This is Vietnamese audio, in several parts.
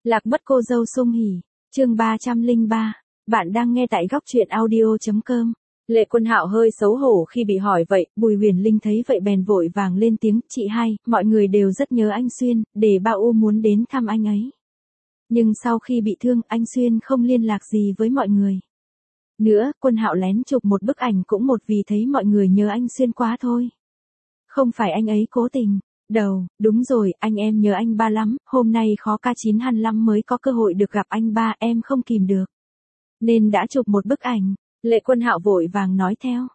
Lạc mất cô dâu sung hỉ, chương 303, bạn đang nghe tại góc truyện audio.com. Lệ Quân Hạo hơi xấu hổ khi bị hỏi vậy, Bùi Huyền Linh thấy vậy bèn vội vàng lên tiếng, chị hai, mọi người đều rất nhớ anh Xuyên, để Ba U muốn đến thăm anh ấy. Nhưng sau khi bị thương, anh Xuyên không liên lạc gì với mọi người. Nữa, Quân Hạo lén chụp một bức ảnh cũng một vì thấy mọi người nhớ anh Xuyên quá thôi. Không phải anh ấy cố tình. Đúng rồi, anh em nhớ anh Ba lắm, hôm nay khó K9 lắm mới có cơ hội được gặp anh Ba, em không kìm được. Nên đã chụp một bức ảnh, Lệ Quân Hạo vội vàng nói theo.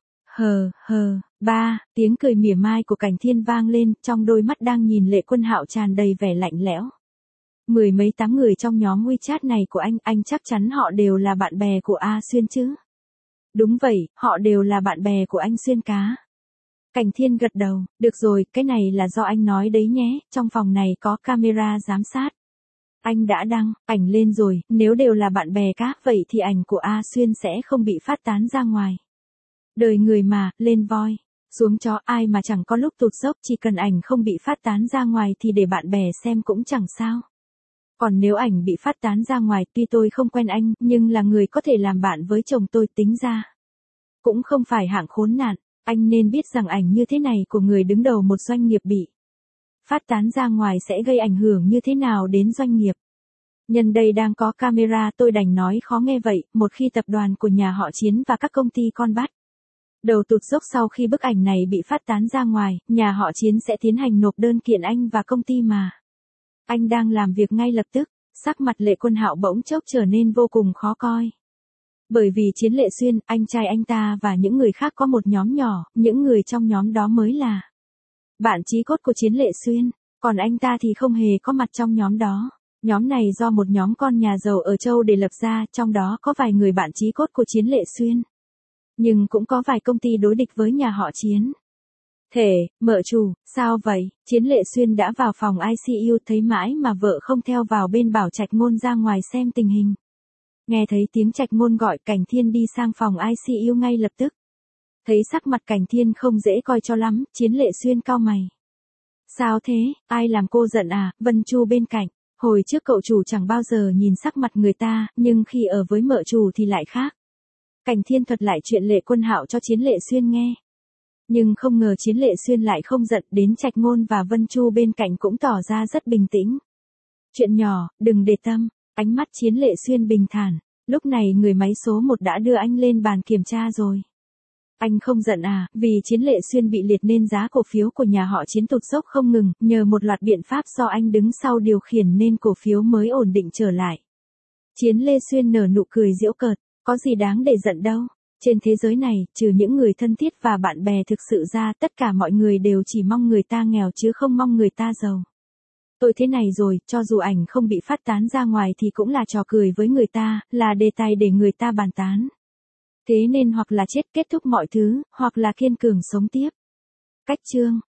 Ba, tiếng cười mỉa mai của Cảnh Thiên vang lên, trong đôi mắt đang nhìn Lệ Quân Hạo tràn đầy vẻ lạnh lẽo. Mười mấy tám người trong nhóm WeChat này của anh chắc chắn họ đều là bạn bè của A Xuyên chứ? Đúng vậy, họ đều là bạn bè của anh Xuyên cá. Cảnh Thiên gật đầu, được rồi, cái này là do anh nói đấy nhé, trong phòng này có camera giám sát. Anh đã đăng ảnh lên rồi, nếu đều là bạn bè cá, vậy thì ảnh của A Xuyên sẽ không bị phát tán ra ngoài. Đời người mà, lên voi, xuống chó, ai mà chẳng có lúc tụt dốc, chỉ cần ảnh không bị phát tán ra ngoài thì để bạn bè xem cũng chẳng sao. Còn nếu ảnh bị phát tán ra ngoài, tuy tôi không quen anh, nhưng là người có thể làm bạn với chồng tôi, tính ra cũng không phải hạng khốn nạn. Anh nên biết rằng ảnh như thế này của người đứng đầu một doanh nghiệp bị phát tán ra ngoài sẽ gây ảnh hưởng như thế nào đến doanh nghiệp. Nhân đây đang có camera, tôi đành nói khó nghe vậy, một khi tập đoàn của nhà họ Chiến và các công ty con bắt đầu tụt dốc sau khi bức ảnh này bị phát tán ra ngoài, nhà họ Chiến sẽ tiến hành nộp đơn kiện anh và công ty mà anh đang làm việc ngay lập tức. Sắc mặt Lệ Quân Hạo bỗng chốc trở nên vô cùng khó coi. Bởi vì Chiến Lệ Xuyên, anh trai anh ta và những người khác có một nhóm nhỏ, những người trong nhóm đó mới là bạn chí cốt của Chiến Lệ Xuyên, còn anh ta thì không hề có mặt trong nhóm đó. Nhóm này do một nhóm con nhà giàu ở châu để lập ra, trong đó có vài người bạn chí cốt của Chiến Lệ Xuyên. Nhưng cũng có vài công ty đối địch với nhà họ Chiến. Mợ chủ, sao vậy? Chiến Lệ Xuyên đã vào phòng ICU, thấy mãi mà vợ không theo vào bên, bảo Trạch Ngôn ra ngoài xem tình hình. Nghe thấy tiếng Trạch Ngôn gọi, Cảnh Thiên đi sang phòng ICU ngay lập tức. Thấy sắc mặt Cảnh Thiên không dễ coi cho lắm, Chiến Lệ Xuyên cau mày. Sao thế, ai làm cô giận à? Vân Chu bên cạnh. Hồi trước cậu chủ chẳng bao giờ nhìn sắc mặt người ta, nhưng khi ở với mợ chủ thì lại khác. Cảnh Thiên thuật lại chuyện Lệ Quân Hạo cho Chiến Lệ Xuyên nghe. Nhưng không ngờ Chiến Lệ Xuyên lại không giận, đến Trạch Ngôn và Vân Chu bên cạnh cũng tỏ ra rất bình tĩnh. Chuyện nhỏ, đừng để tâm. Ánh mắt Chiến Lệ Xuyên bình thản. Lúc này người máy số 1 đã đưa anh lên bàn kiểm tra rồi. Anh không giận à? Vì Chiến Lệ Xuyên bị liệt nên giá cổ phiếu của nhà họ Chiến tụt dốc không ngừng, nhờ một loạt biện pháp do anh đứng sau điều khiển nên cổ phiếu mới ổn định trở lại. Chiến Lệ Xuyên nở nụ cười giễu cợt, có gì đáng để giận đâu. Trên thế giới này, trừ những người thân thiết và bạn bè thực sự ra, tất cả mọi người đều chỉ mong người ta nghèo chứ không mong người ta giàu. Tôi thế này rồi, cho dù ảnh không bị phát tán ra ngoài thì cũng là trò cười với người ta, là đề tài để người ta bàn tán. Thế nên hoặc là chết kết thúc mọi thứ, hoặc là kiên cường sống tiếp. Cách chương